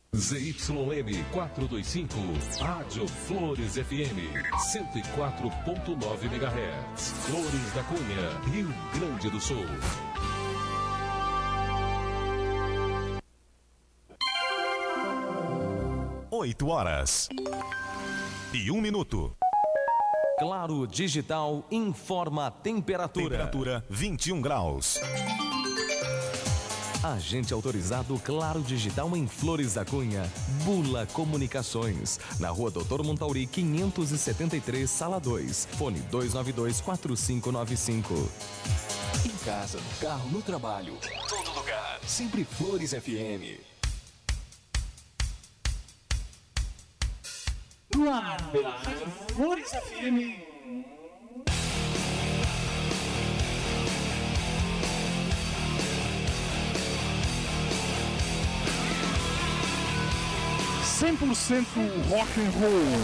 ZYM 425, Rádio Flores FM, 104.9 MHz, Flores da Cunha, Rio Grande do Sul. Oito horas e 1 minuto. Claro Digital informa a temperatura. Temperatura 21 graus. Agente autorizado Claro Digital em Flores da Cunha, Bula Comunicações, na Rua Doutor Montauri 573, Sala 2, fone 292-4595. Em casa, no carro, no trabalho, todo lugar, sempre Flores FM. No ar, pela Rádio Flores FM. ...100% rock and roll.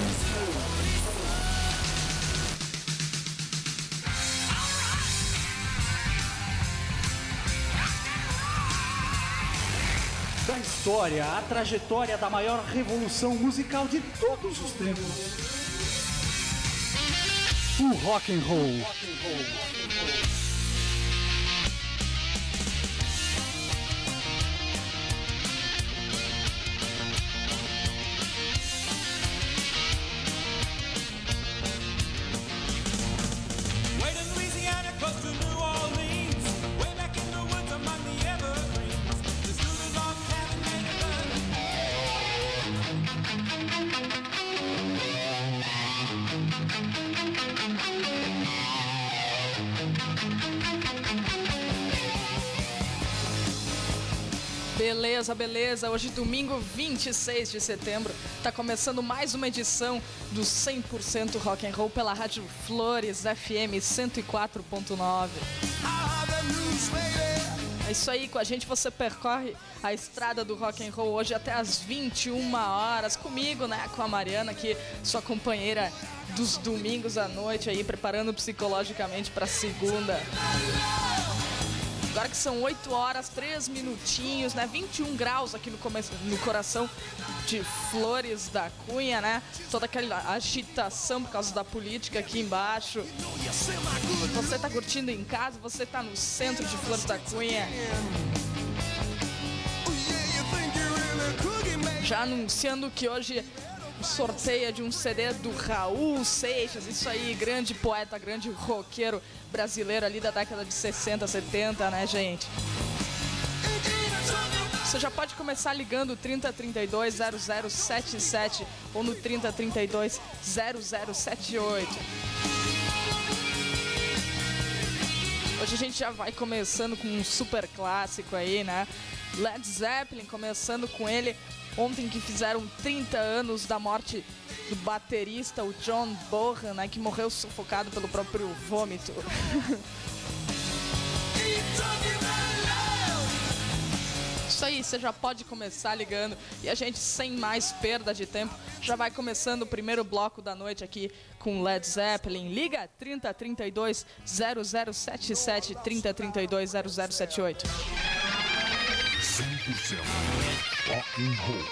Da história, a trajetória da maior revolução musical de todos os tempos. O rock and roll. Beleza, beleza. Hoje, domingo 26 de setembro, tá começando mais uma edição do 100% Rock and Roll pela Rádio Flores FM 104.9. É isso aí, com a gente você percorre a estrada do Rock and Roll hoje até as 21 horas, comigo, né, com a Mariana aqui, sua companheira dos domingos à noite aí, preparando psicologicamente pra segunda. Agora que são 8 horas, 3 minutinhos, né? 21 graus aqui no coração de Flores da Cunha, né? Toda aquela agitação por causa da política aqui embaixo. Você tá curtindo em casa, você tá no centro de Flores da Cunha. Já anunciando que hoje sorteia de um CD do Raul Seixas, isso aí, grande poeta, grande roqueiro brasileiro ali da década de 60, 70, né, gente? Você já pode começar ligando 3032-0077 ou no 3032-0078. Hoje a gente já vai começando com um super clássico aí, né? Led Zeppelin, começando com ele. Ontem que fizeram 30 anos da morte do baterista, o John Bonham, né, que morreu sufocado pelo próprio vômito. Isso aí, você já pode começar ligando. E a gente, sem mais perda de tempo, já vai começando o primeiro bloco da noite aqui com Led Zeppelin. Liga 3032-0077, 3032-0078. 100% Rock and Roll.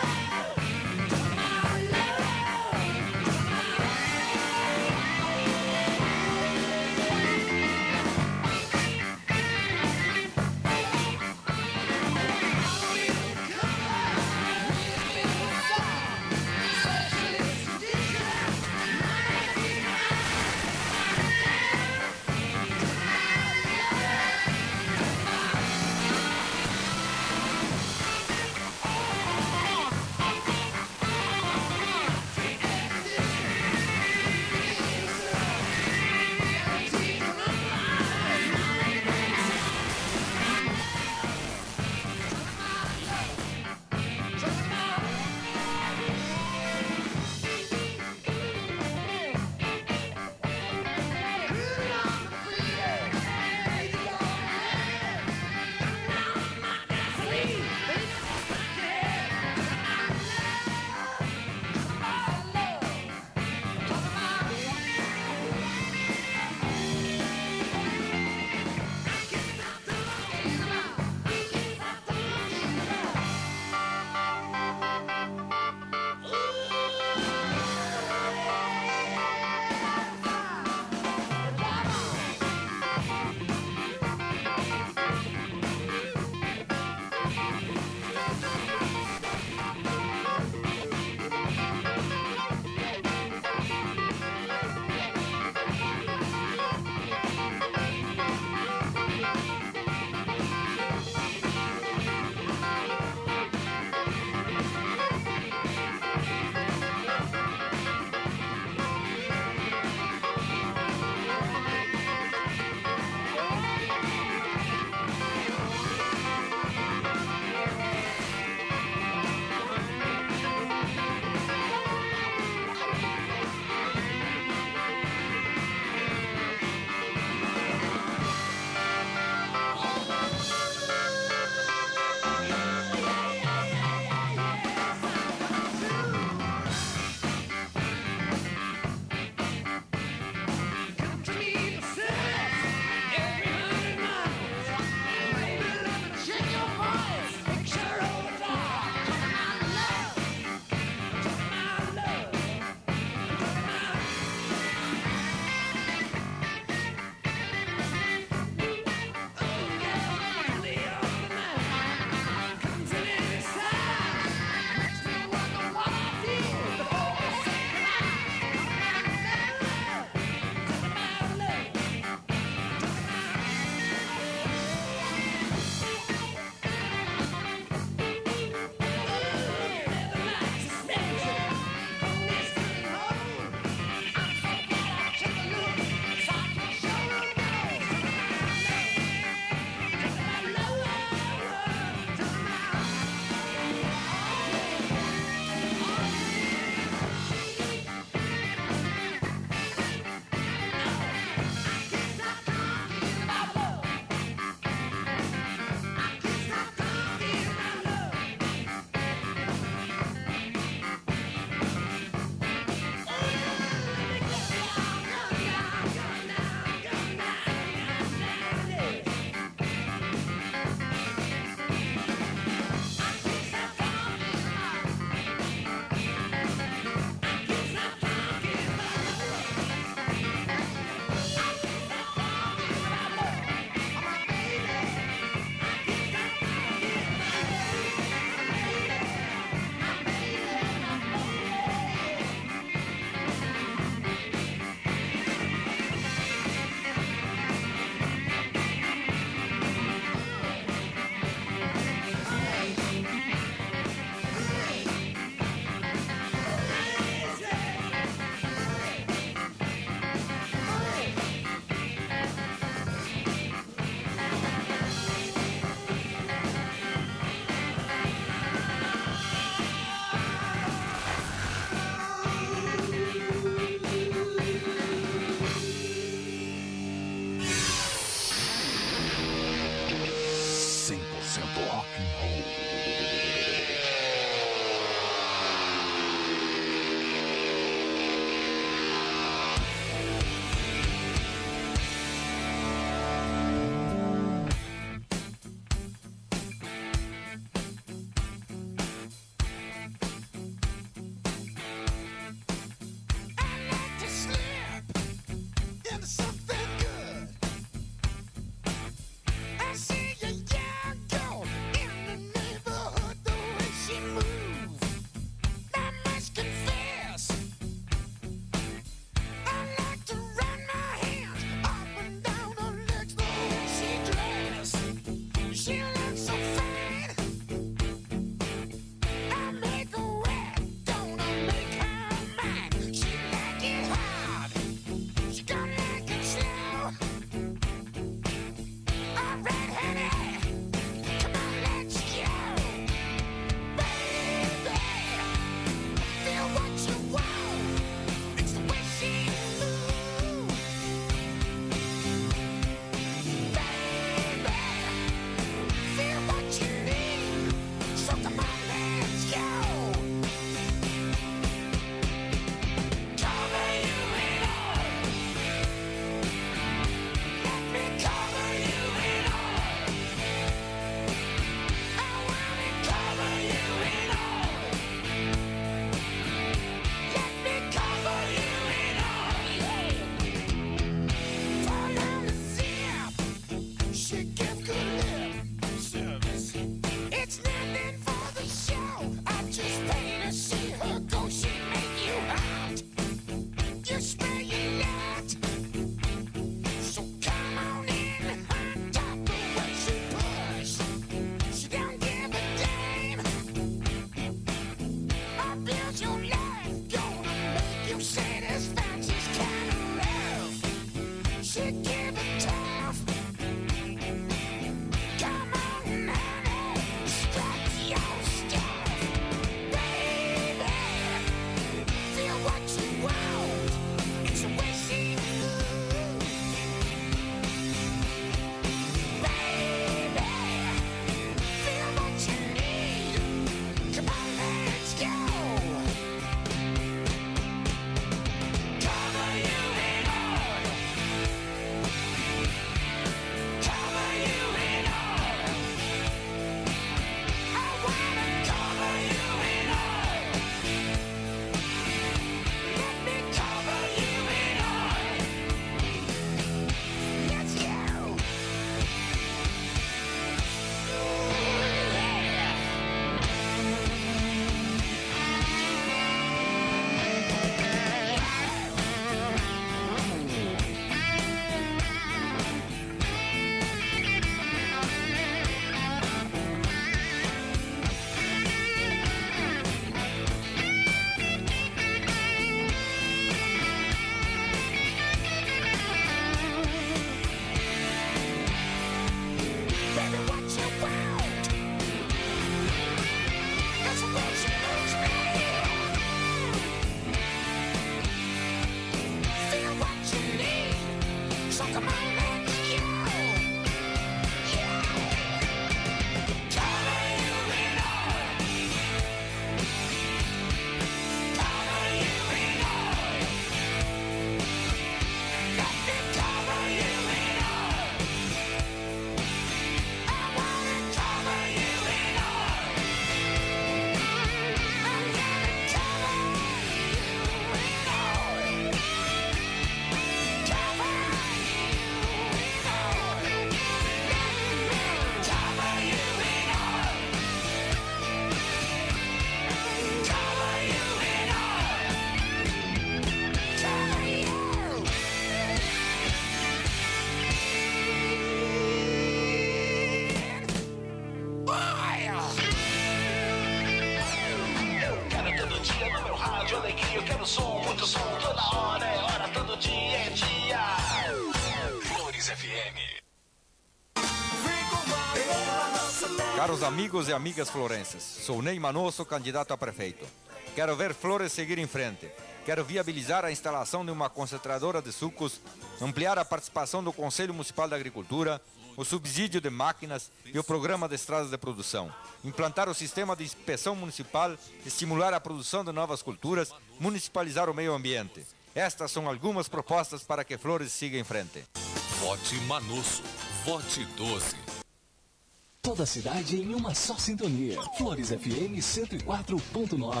Caros amigos e amigas florenses, sou Ney Manosso, candidato a prefeito. Quero ver Flores seguir em frente. Quero viabilizar a instalação de uma concentradora de sucos, ampliar a participação do Conselho Municipal da Agricultura, o subsídio de máquinas e o programa de estradas de produção. Implantar o sistema de inspeção municipal, estimular a produção de novas culturas, municipalizar o meio ambiente. Estas são algumas propostas para que Flores siga em frente. Vote Manosso. Vote 12. Toda a cidade em uma só sintonia. Flores FM 104.9.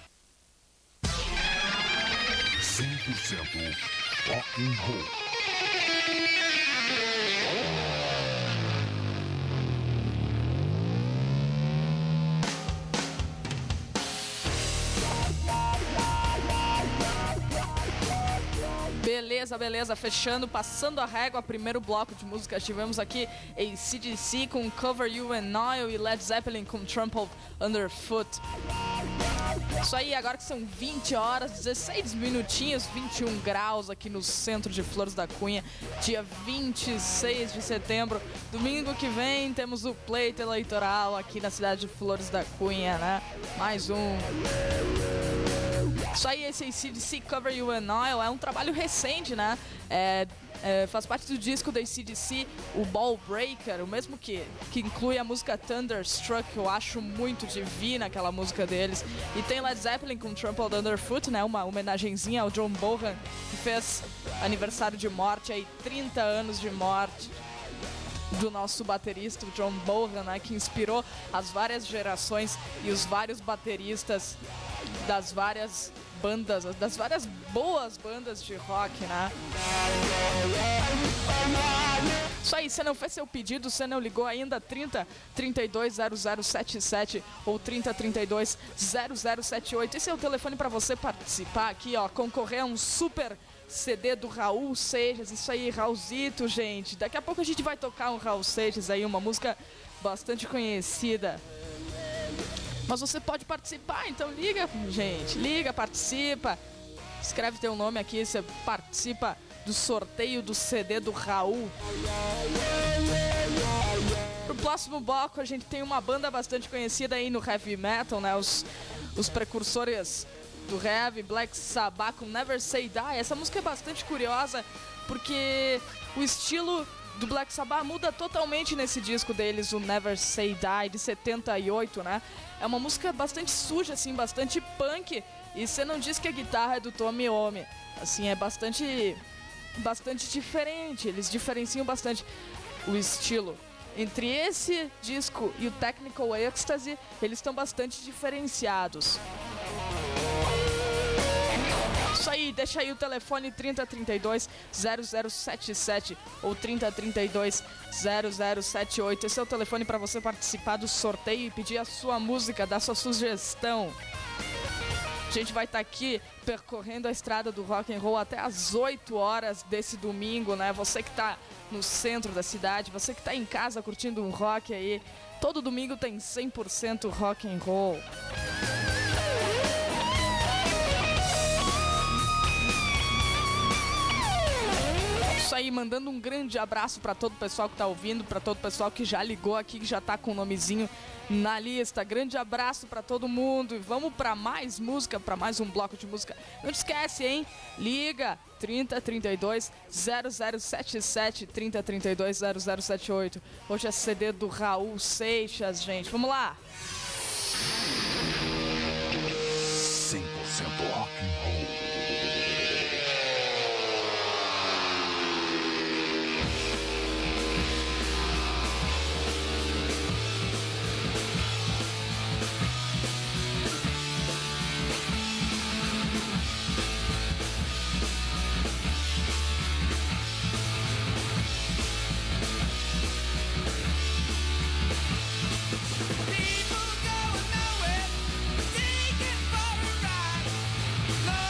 100% rock and roll. Beleza, fechando, passando a régua, primeiro bloco de música, tivemos aqui AC/DC com Cover You in Oil e Led Zeppelin com Trampled Underfoot. Isso aí, agora que são 20 horas, 16 minutinhos, 21 graus aqui no centro de Flores da Cunha, dia 26 de setembro, domingo que vem temos o pleito eleitoral aqui na cidade de Flores da Cunha, né? Mais um. Isso aí, esse AC/DC Cover You in Oil é um trabalho recente, né? Faz parte do disco da AC/DC, o Ball Breaker, o mesmo que inclui a música Thunderstruck, que eu acho muito divina aquela música deles. E tem Led Zeppelin com Trampled Underfoot, né? Uma homenagenzinha ao John Bonham, que fez aniversário de morte, aí 30 anos de morte do nosso baterista, o John Bonham, né? Que inspirou as várias gerações e os vários bateristas das várias bandas, das várias boas bandas de rock, né? Isso aí, você não fez seu pedido, você não ligou ainda, 30 32 0077 ou 30 32 0078. Esse é o telefone para você participar aqui, ó, concorrer a um super CD do Raul Seixas. Isso aí, Raulzito, gente. Daqui a pouco a gente vai tocar um Raul Seixas aí, uma música bastante conhecida. Mas você pode participar, então liga, gente. Liga, participa. Escreve teu nome aqui, você participa do sorteio do CD do Raul. Pro próximo bloco, a gente tem uma banda bastante conhecida aí no heavy metal, né? Os precursores do heavy, Black Sabbath com Never Say Die. Essa música é bastante curiosa, porque o estilo do Black Sabbath muda totalmente nesse disco deles, o Never Say Die, de 78, né? É uma música bastante suja, assim, bastante punk, e você não diz que a guitarra é do Tommy Iommi. Assim, é bastante diferente, eles diferenciam bastante o estilo. Entre esse disco e o Technical Ecstasy, eles estão bastante diferenciados. Isso aí, deixa aí o telefone 3032 0077 ou 3032 0078. Esse é o telefone para você participar do sorteio e pedir a sua música, dar sua sugestão. A gente vai estar aqui percorrendo a estrada do rock and roll até as 8 horas desse domingo, né? Você que tá no centro da cidade, você que tá em casa curtindo um rock aí, todo domingo tem 100% rock and roll. Isso aí, mandando um grande abraço para todo o pessoal que tá ouvindo, para todo o pessoal que já ligou aqui, que já tá com o nomezinho na lista. Grande abraço para todo mundo e vamos para mais música, para mais um bloco de música. Não te esquece, hein? Liga 30 32 0077, 30 32 0078. Hoje é CD do Raul Seixas, gente. Vamos lá. 100% rock and roll. People going nowhere, take it for a ride.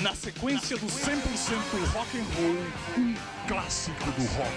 Na sequência do 100% rock and roll, um clássico do rock.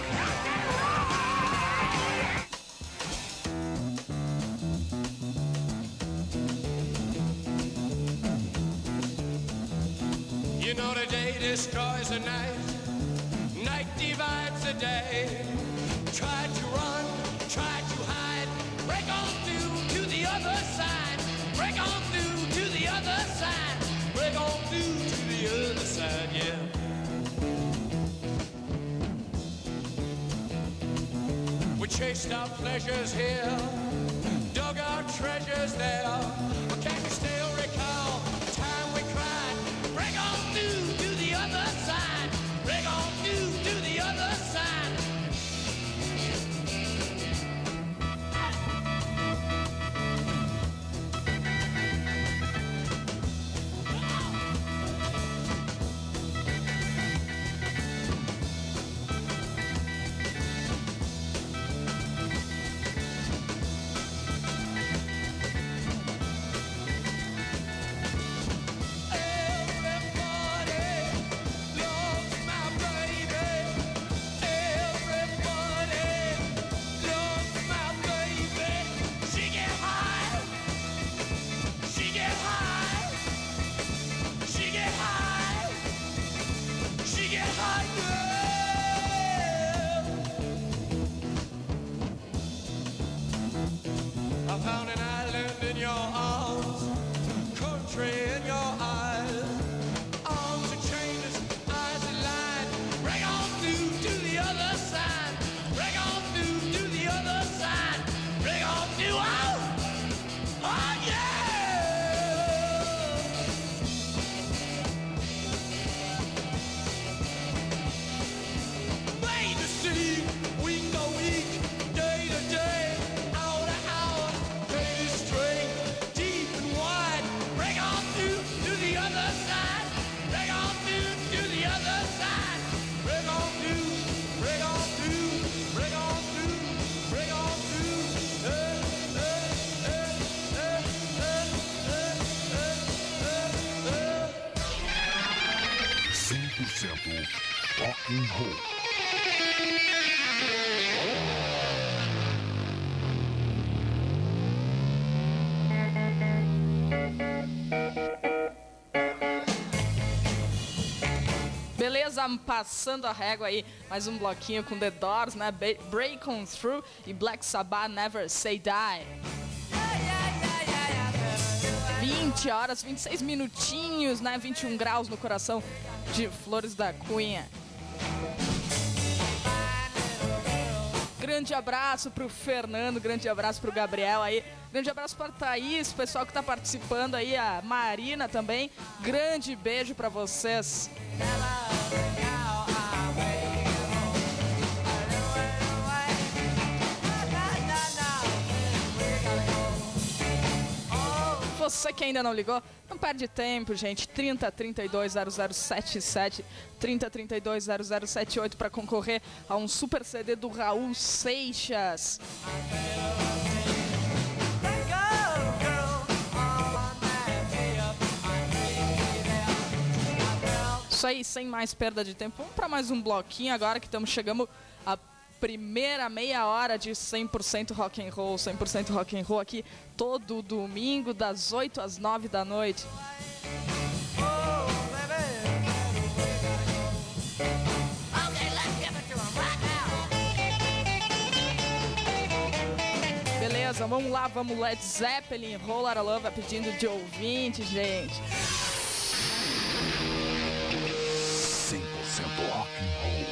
You know the day destroys the night, night divides the day. Try to run, try to hide, break on through to the other side, break on through to the other side, break on through to the other side, yeah. We chased our pleasures here, dug our treasures there, but can you still recall the time we cried? Break on through to the other side, break on through to the other side. I found an island in your arms, country in your eyes, arms are chainless, eyes are lined. Break on through to the other side, break on through to the other side, break on through, oh yeah! Made to see, week to week, day to day. Rock and roll. Beleza, passando a régua aí, mais um bloquinho com The Doors, né? Break On Through e Black Sabbath, Never Say Die. 20 horas, 26 minutinhos, né? 21 graus no coração de Flores da Cunha. Grande abraço pro Fernando, grande abraço pro Gabriel aí, grande abraço pra Thaís, pessoal que tá participando aí, a Marina também, grande beijo pra vocês. Você que ainda não ligou, não perde tempo, gente. 30320077, 30320078 para concorrer a um super CD do Raul Seixas. Isso aí, sem mais perda de tempo. Vamos para mais um bloquinho agora que estamos chegando a primeira meia hora de 100% rock and roll, 100% rock and roll aqui todo domingo das 8 às 9 da noite. Beleza, vamos lá, vamos Led Zeppelin, Whole Lotta Love, pedindo de ouvinte, gente. 100% rock and roll.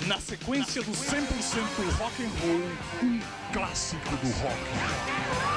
Na sequência do 100% rock and roll, um clássico do rock.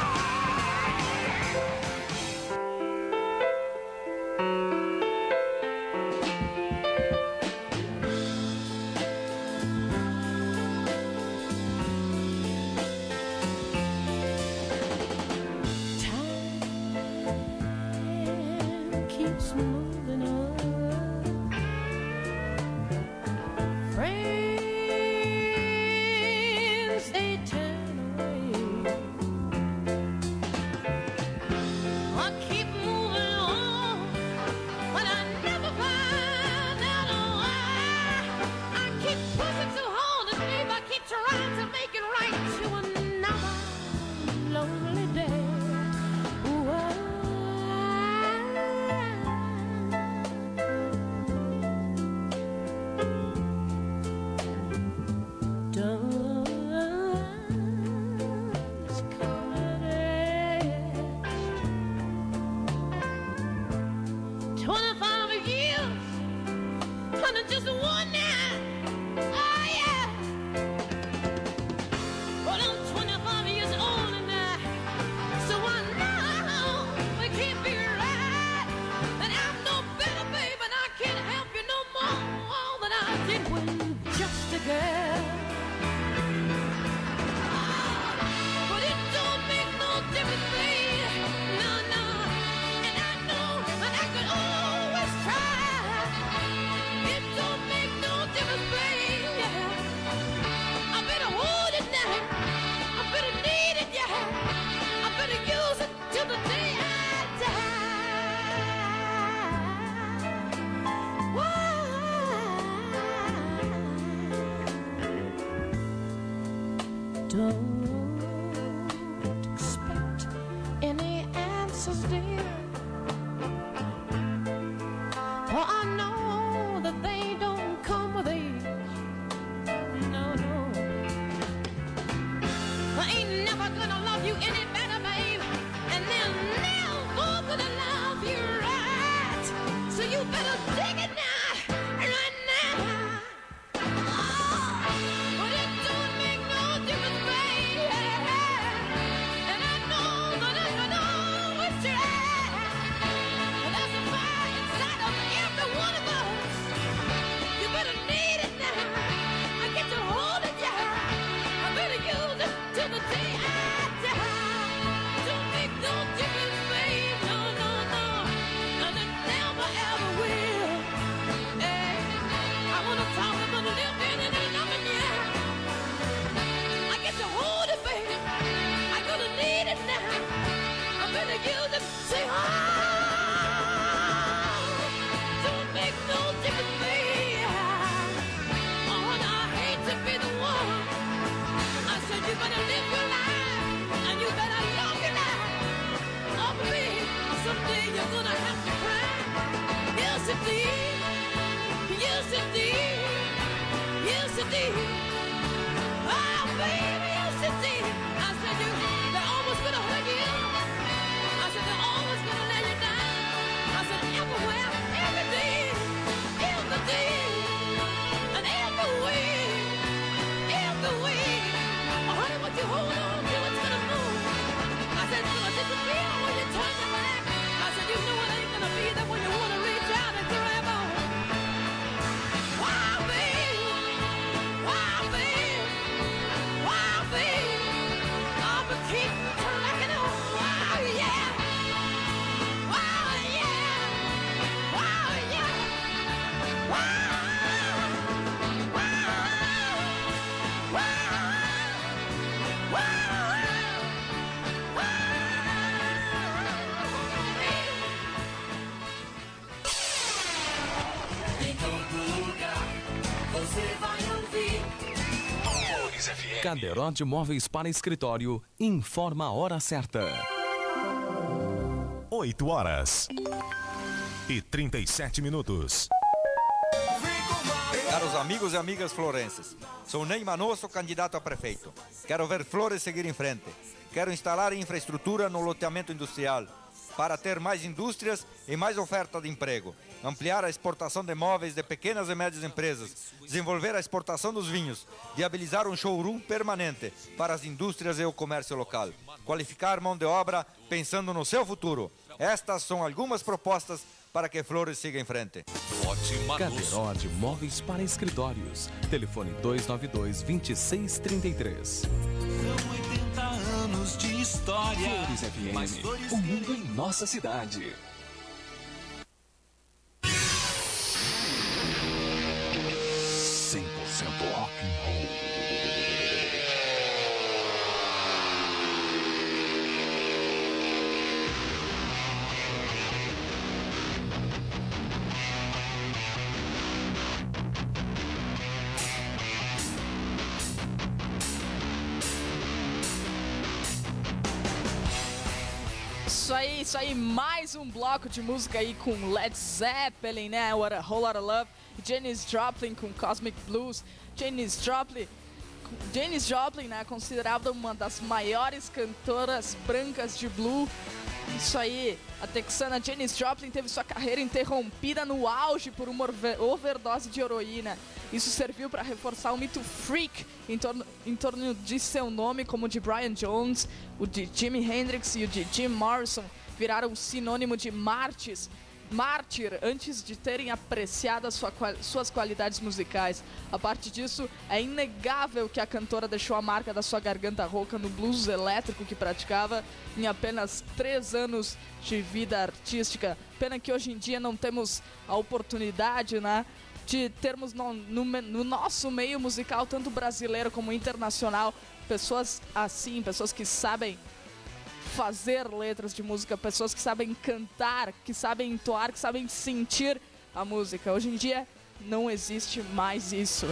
Caderote Móveis para Escritório informa a hora certa. 8 horas e 37 minutos. Caros amigos e amigas florenses, sou Ney Manosso, candidato a prefeito. Quero ver Flores seguir em frente. Quero instalar infraestrutura no loteamento industrial. para ter mais indústrias e mais oferta de emprego, ampliar a exportação de móveis de pequenas e médias empresas, desenvolver a exportação dos vinhos, viabilizar um showroom permanente para as indústrias e o comércio local, qualificar mão de obra pensando no seu futuro. Estas são algumas propostas para que Flores siga em frente. Cadeirode Móveis para Escritórios. Telefone 292-2633. São 80 anos de história. Flores FM. Mais flores, o mundo em nossa cidade. Rock and roll. Isso aí, mais um bloco de música aí com Led Zeppelin, né? What a Whole Lotta Love. Janis Joplin com Cosmic Blues. Janis Joplin, né? Considerada uma das maiores cantoras brancas de blues. Isso aí, a texana Janis Joplin teve sua carreira interrompida no auge por uma overdose de heroína. Isso serviu para reforçar o mito freak em torno de seu nome, como o de Brian Jones, o de Jimi Hendrix e o de Jim Morrison viraram sinônimo de mártir antes de terem apreciado suas qualidades musicais. A parte disso, é inegável que a cantora deixou a marca da sua garganta rouca no blues elétrico que praticava em apenas 3 anos de vida artística. Pena que hoje em dia não temos a oportunidade, né, de termos no nosso meio musical, tanto brasileiro como internacional, pessoas assim, pessoas que sabem fazer letras de música, pessoas que sabem cantar, que sabem entoar, que sabem sentir a música. Hoje em dia não existe mais isso.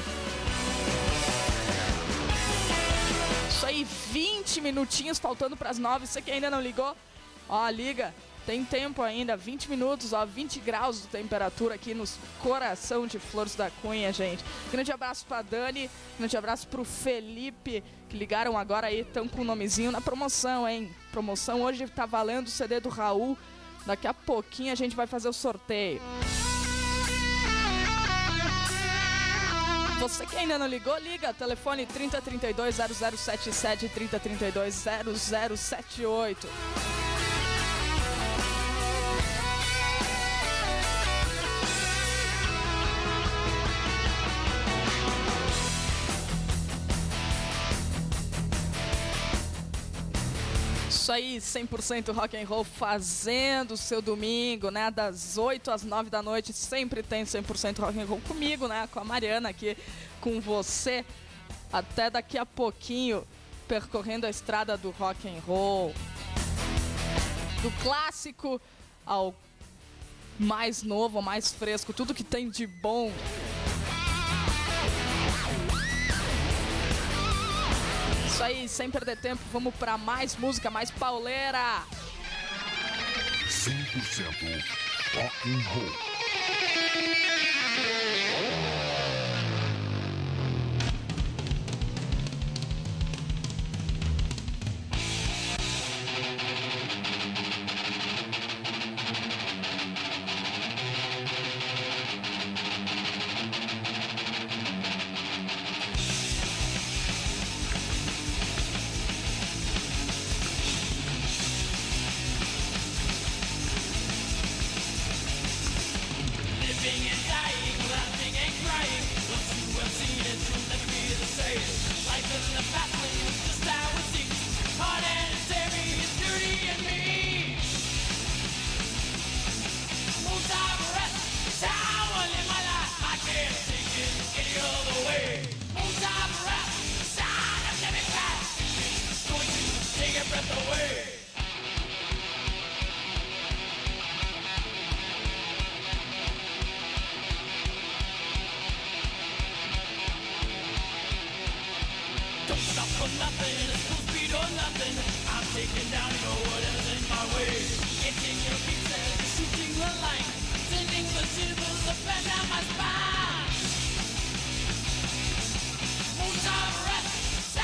Isso aí, 20 minutinhos faltando para as 9. Você que ainda não ligou, ó, liga. Tem tempo ainda, 20 minutos, ó, 20 graus de temperatura aqui no coração de Flores da Cunha, gente. Grande abraço pra Dani, grande abraço pro Felipe, que ligaram agora aí, estão com o nomezinho na promoção, hein? Promoção hoje tá valendo o CD do Raul, daqui a pouquinho a gente vai fazer o sorteio. Você que ainda não ligou, liga, telefone 3032-0077, 3032-0078. Isso aí, 100% rock and roll fazendo o seu domingo, né? Das 8 às 9 da noite, sempre tem 100% rock and roll comigo, né? Com a Mariana aqui, com você. Até daqui a pouquinho, percorrendo a estrada do rock and roll. Do clássico ao mais novo, ao mais fresco, tudo que tem de bom. Isso aí, sem perder tempo, vamos pra mais música, mais pauleira. 100% rock and roll.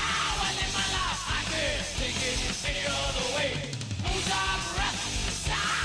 Any other way, moves our breath,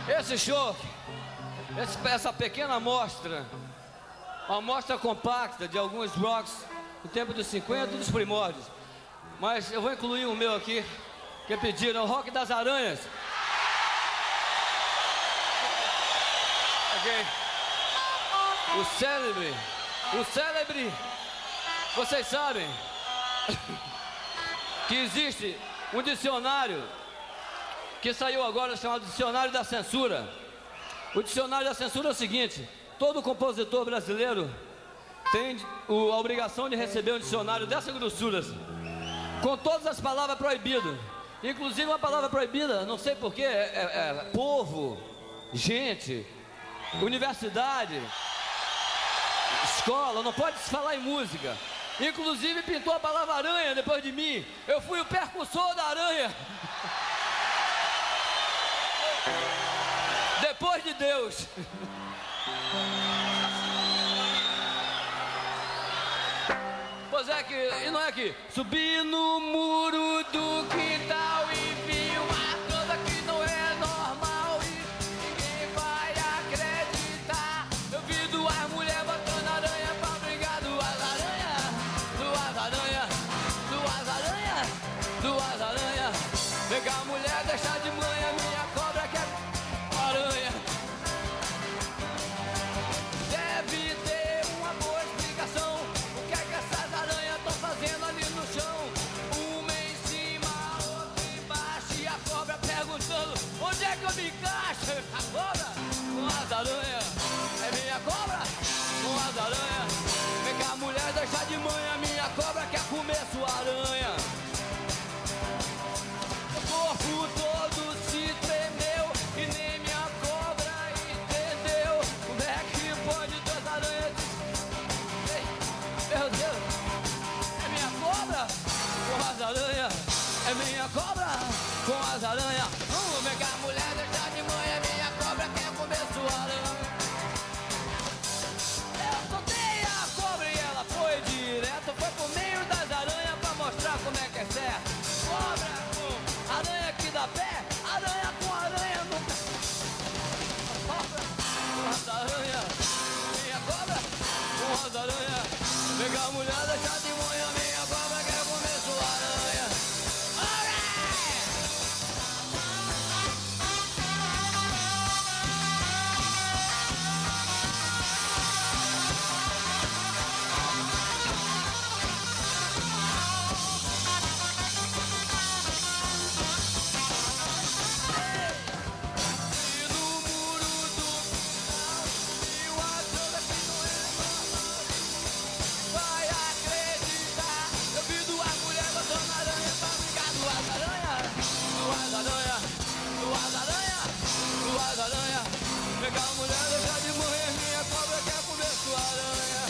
Esse show, essa pequena amostra, uma amostra compacta de alguns rocks do tempo dos 50 e dos primórdios. Mas eu vou incluir o meu aqui, que pediram, o Rock das Aranhas. Ok. O célebre, vocês sabem que existe um dicionário que saiu agora chamado Dicionário da Censura. O Dicionário da Censura é o seguinte: todo compositor brasileiro tem a obrigação de receber um dicionário dessa grossura, com todas as palavras proibidas, inclusive uma palavra proibida, não sei porquê, povo, gente, universidade, escola, não pode se falar em música. Inclusive pintou a palavra aranha depois de mim. Eu fui o percussor da aranha. Depois de Deus. Pois é que, e não é que subi no muro do quintal e vi uma coisa que não é normal e ninguém vai acreditar. Eu vi duas mulheres botando aranha pra brigar, duas aranhas. Pegar a mulher, deixar de manhã, minha cobra quer aranha. Deve ter uma boa explicação. O que é que essas aranhas estão fazendo ali no chão? Uma em cima, outra embaixo, e a cobra perguntando: onde é que eu me encaixo? A cobra com as aranhas. É minha cobra com as aranhas. Pegar a mulher, deixar de manhã, minha cobra quer comer sua aranha. O corpo todo se tremeu e nem minha cobra entendeu. Como é que pode duas aranhas? Ei, meu Deus, é minha cobra com as aranhas. É minha cobra com as aranhas. Vamos pegar a mulher, deixar de manhã, minha cobra quer comer sua aranha. Eu soltei a cobra e ela foi direto, foi pro meio das aranhas pra mostrar como é que é certo. Cobra com aranha que dá pé, aranha com aranha nunca. Cobra com as aranhas, minha cobra com as aranhas. Pegar a mulher, deixar de manhã, minha cobra quer comer sua aranha. Pegar a mulher, deixar de morrer, minha cobra quer comer sua aranha.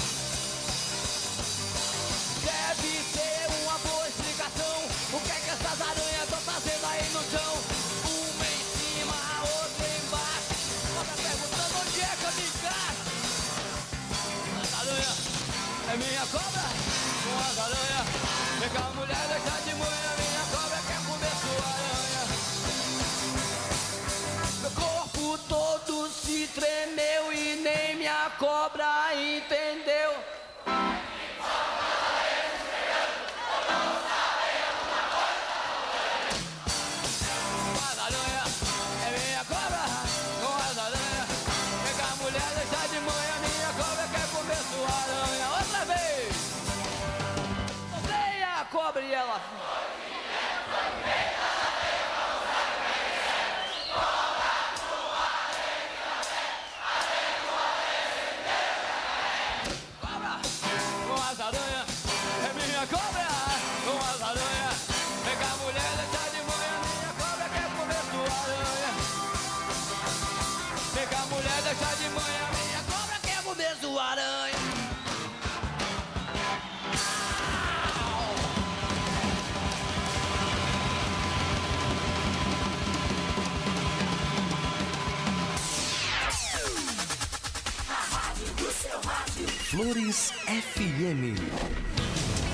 Deve ter uma boa explicação. O que é que essas aranhas estão fazendo aí no chão? Uma em cima, a outra embaixo. Cobra perguntando onde é que eu me encaixo. As aranhas, é minha cobra com as aranhas. Pegar a mulher, deixar de morrer, minha cobra quer comer sua aranha. Meu corpo todo se tremeu e nem minha cobra entendeu. As aranhas, é minha cobra com as aranhas. Pegar a mulher, deixar de manhã, minha cobra quer comer sua aranha. Outra vez. Soltei a cobra e ela... Cobra com as aranhas. Pegar a mulher, deixar de manhã, minha cobra quer comer sua aranha. Pegar a mulher, deixar de manhã, minha cobra quer comer sua aranha. A rádio do seu rádio. Flores FM.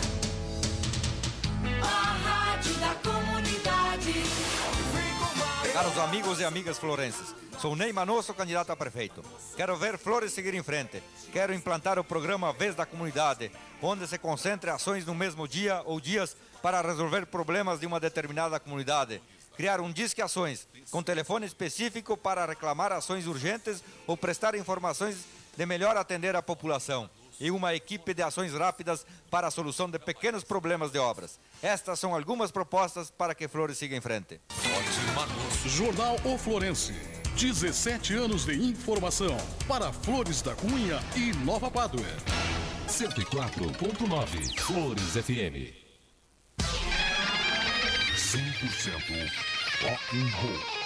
Da comunidade. Caros amigos e amigas florenses, sou Ney Manosso, candidato a prefeito. Quero ver Flores seguir em frente. Quero implantar o programa Vez da Comunidade, onde se concentre ações no mesmo dia ou dias para resolver problemas de uma determinada comunidade. Criar um Disque Ações, com telefone específico para reclamar ações urgentes ou prestar informações de melhor atender a população. E uma equipe de ações rápidas para a solução de pequenos problemas de obras. Estas são algumas propostas para que Flores siga em frente. Jornal O Florense. 17 anos de informação para Flores da Cunha e Nova Pádua. 104.9 Flores FM. 100% rock and roll.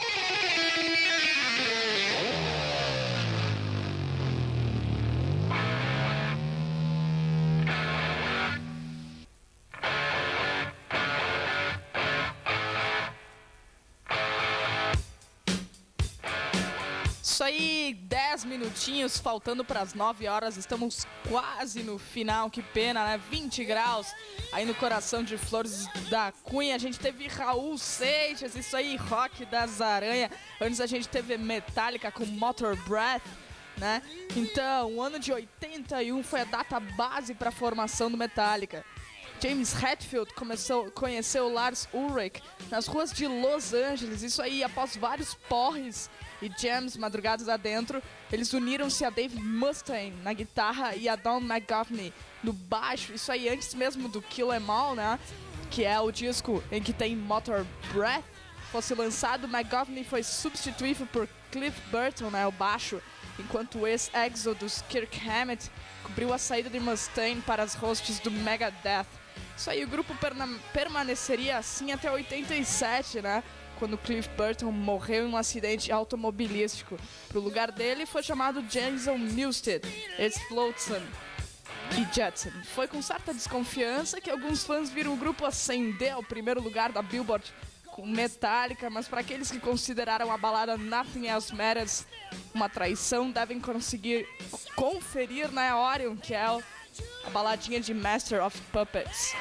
Isso aí, 10 minutinhos, faltando para as 9 horas, estamos quase no final, que pena, né? 20 graus aí no coração de Flores da Cunha. A gente teve Raul Seixas, isso aí, Rock das Aranha. Antes a gente teve Metallica com Motor Breath, né? Então, o ano de 81 foi a data base para a formação do Metallica. James Hetfield conheceu Lars Ulrich nas ruas de Los Angeles, isso aí após vários porres e jams madrugadas adentro. Eles uniram-se a Dave Mustaine na guitarra e a Don McGovney no baixo, isso aí antes mesmo do Kill 'Em All, né? Que é o disco em que tem Motor Breath, fosse lançado. McGovney foi substituído por Cliff Burton, né, o baixo, enquanto o ex-Exodus Kirk Hammett cobriu a saída de Mustaine para as hostes do Megadeth. Isso aí, o grupo permaneceria assim até 87, né? Quando Cliff Burton morreu em um acidente automobilístico. Pro lugar dele foi chamado Jason Newsted, ex-Flotsam e Jetson. Foi com certa desconfiança que alguns fãs viram o grupo ascender ao primeiro lugar da Billboard com Metallica, mas para aqueles que consideraram a balada Nothing Else Matters uma traição, devem conseguir conferir na Orion, que é a baladinha de Master of Puppets.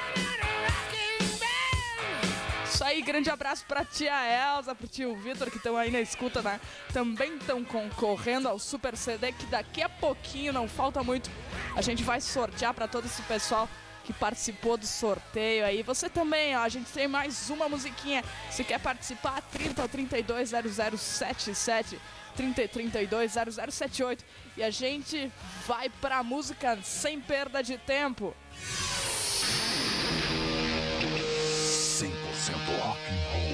Isso aí, grande abraço pra tia Elza, pro tio Vitor, que estão aí na escuta, né? Também estão concorrendo ao Super CD, que daqui a pouquinho, não falta muito, a gente vai sortear pra todo esse pessoal que participou do sorteio aí. Você também, ó, a gente tem mais uma musiquinha. Se quer participar, 30 ou 32 0077, 30 32 0078. E a gente vai pra música sem perda de tempo. 100% rock and roll.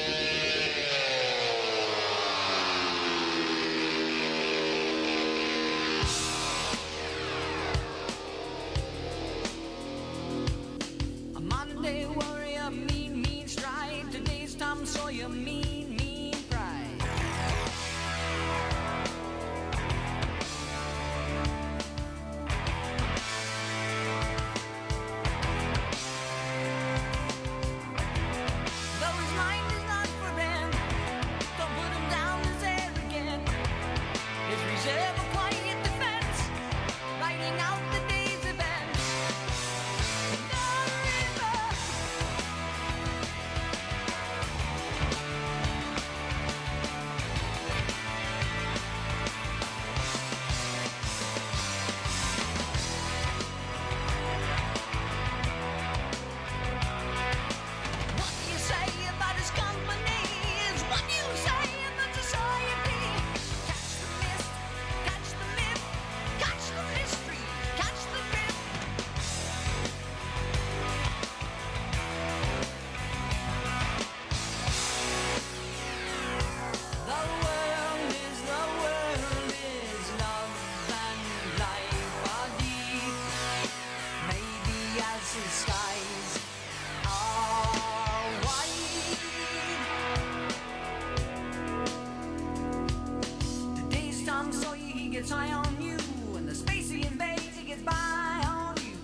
A Monday warrior, mean stride. Today's Tom Sawyer, mean pride. Though his mind is not for rent, don't put him down as arrogant. His reserve a quiet defense, writing out the day's events. What you say about his company is what you say about society. Catch the mist, catch the myth, catch the mystery, catch the drift. The world is love and life are deep. Maybe as the skies are wide. Today's Tom Sawyer, he gets high on you, and the space he invades, he gets by on you.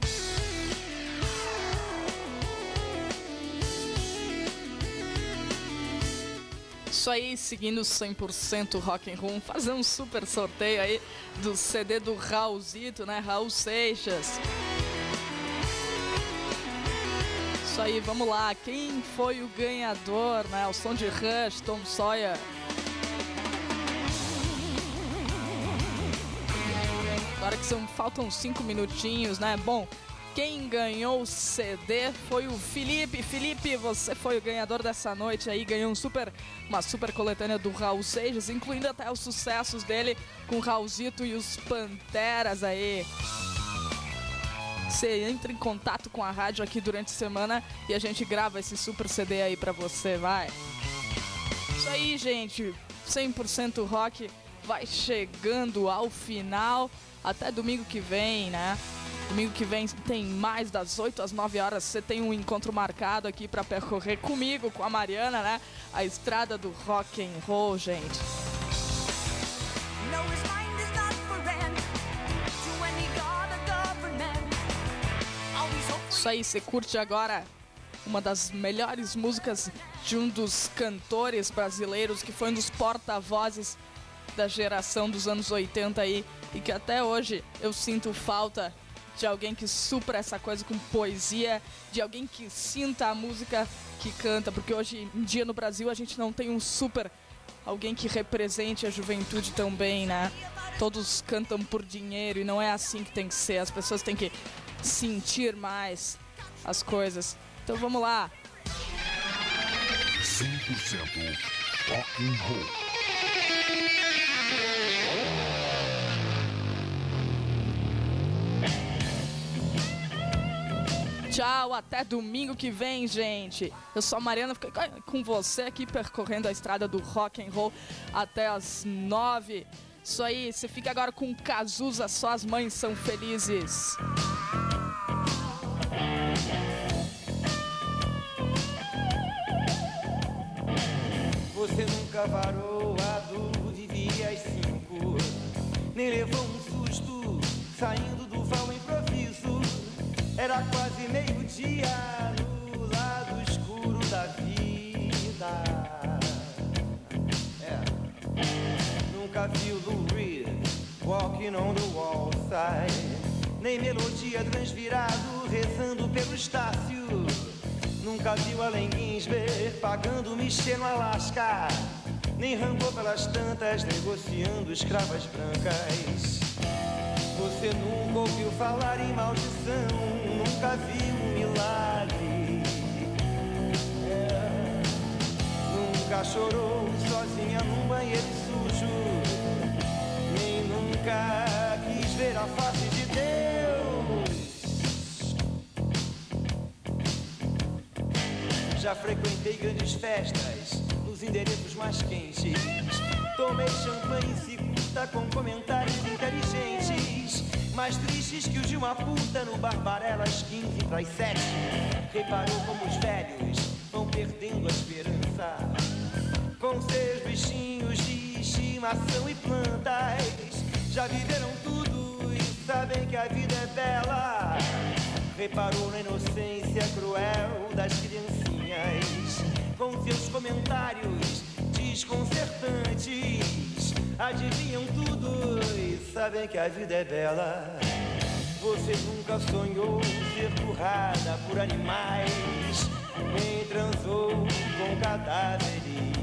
Isso aí, seguindo 100% rock and roll, fazer um super sorteio aí do CD do Raulzito, né? Raul Seixas. Isso aí, vamos lá. Quem foi o ganhador, né? O som de Rush, Tom Sawyer. Agora que faltam 5 minutinhos, né? Bom, quem ganhou o CD foi o Felipe. Felipe, você foi o ganhador dessa noite aí. Ganhou uma super coletânea do Raul Seixas, incluindo até os sucessos dele com o Raulzito e os Panteras aí. Você entra em contato com a rádio aqui durante a semana e a gente grava esse super CD aí pra você, vai. Isso aí, gente. 100% rock vai chegando ao final. Até domingo que vem, né? Domingo que vem tem mais das 8 às 9 horas. Você tem um encontro marcado aqui pra percorrer comigo, com a Mariana, né? A estrada do rock and roll, gente. Isso aí, você curte agora uma das melhores músicas de um dos cantores brasileiros que foi um dos porta-vozes da geração dos anos 80 aí, e que até hoje eu sinto falta de alguém que supra essa coisa com poesia, de alguém que sinta a música que canta, porque hoje em dia no Brasil a gente não tem alguém que represente a juventude tão bem, né? Todos cantam por dinheiro e não é assim que tem que ser, as pessoas têm que sentir mais as coisas. Então vamos lá. 100% rock and roll. Tchau, até domingo que vem, gente. Eu sou a Mariana, fiquei com você aqui percorrendo a estrada do rock and roll até as 9. Isso aí, você fica agora com Cazuza, Só as Mães São Felizes. Você nunca varou a devia às 5, nem levou um susto saindo do vão improviso. Era quase meio-dia no lado escuro da vida. Nunca viu Lou Reed walking on the wall side, nem melodia transvirado rezando pelo Estácio. Nunca viu Allen Ginsberg pagando Michê no Alasca, nem Rambo pelas tantas negociando escravas brancas. Você nunca ouviu falar em maldição, nunca viu um milagre. Nunca chorou sozinha num banheiro sujo, nem nunca quis ver a face de Deus. Já frequentei grandes festas nos endereços mais quentes, tomei champanhe e cicuta com comentários inteligentes, mais tristes que os de uma puta no Barbarelas 15 pras 7. Reparou como os velhos vão perdendo a esperança com seus bichinhos de estimação e plantas. Já viveram tudo e sabem que a vida é bela. Reparou na inocência cruel das criancinhas com seus comentários desconcertantes. Adivinham tudo e sabem que a vida é bela. Você nunca sonhou ser currada por animais, nem transou com cadáveres.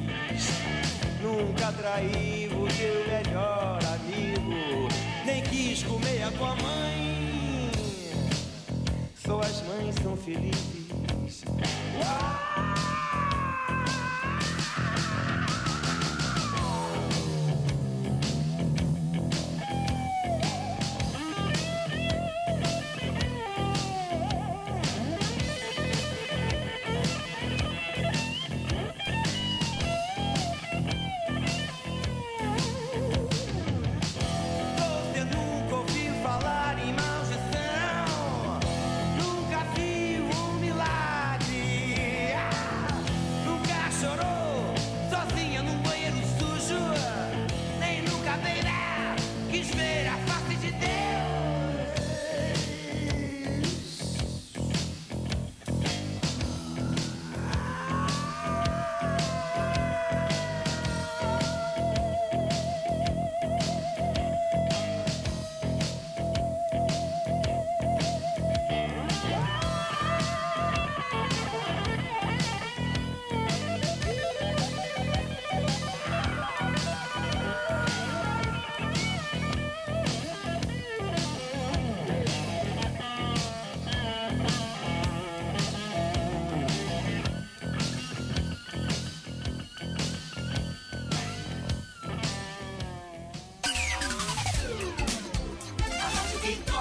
Nunca traiu o teu melhor amigo, nem quis comer a tua mãe. Só as mães são felizes. Nunca viu um milagre.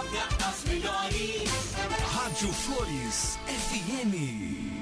toca as melhores. Rádio Flores FM.